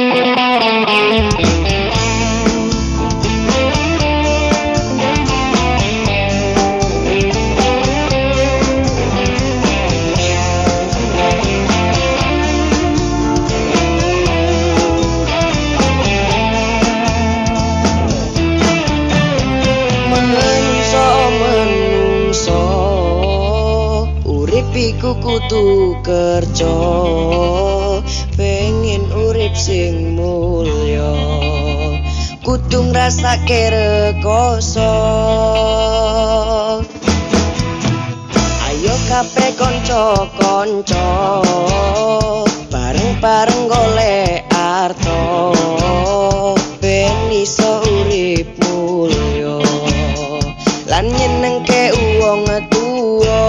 Iku kudu kerja pengen urip sing mulya kudu ngrasake rekoso ayo kabeh kanca-kanca bareng-bareng golek arta ben iso urip mulya lan nyenengke wong tuwa.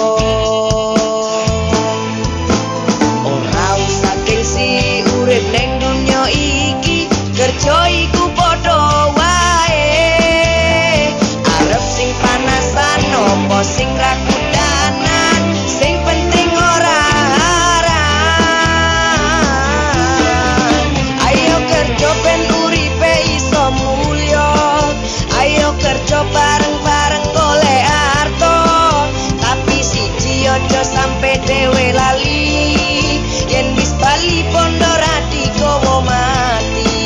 Neng dunya iki kerja iku padha wae arep sing panasan opo sing ra kudanan sing penting ora haram ayo kerja ben uripe iso mulya ayo kerja bareng-bareng golek harta tapi siji aja sampe dhewe lali yen wis bali pondo gowo mati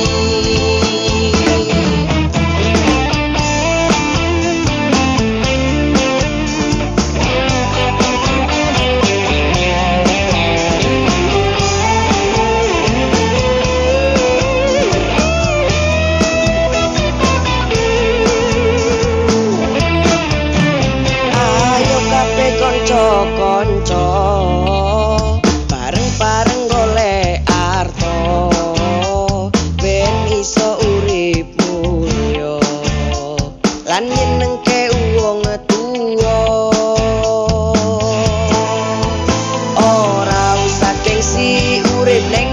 ayo kabeh kanca-kanca bareng-bareng golek arta ben iso urip mulya lan nyenengke wong tuwa ora usah gengsi urip neng